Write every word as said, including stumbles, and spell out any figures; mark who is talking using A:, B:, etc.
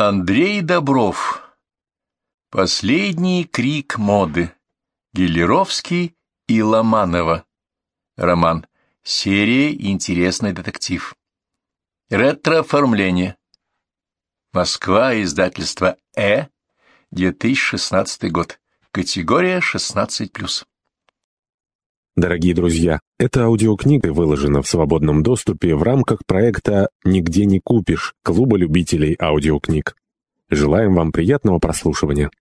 A: Андрей Добров. Последний крик моды. Гелеровский и Ломанова. Роман. Серия «Интересный детектив». Ретро-оформление. Москва, издательство «Э», две тысячи шестнадцатый год. Категория шестнадцать плюс.
B: Дорогие друзья, эта аудиокнига выложена в свободном доступе в рамках проекта «Нигде не купишь» Клуба любителей аудиокниг. Желаем вам приятного прослушивания.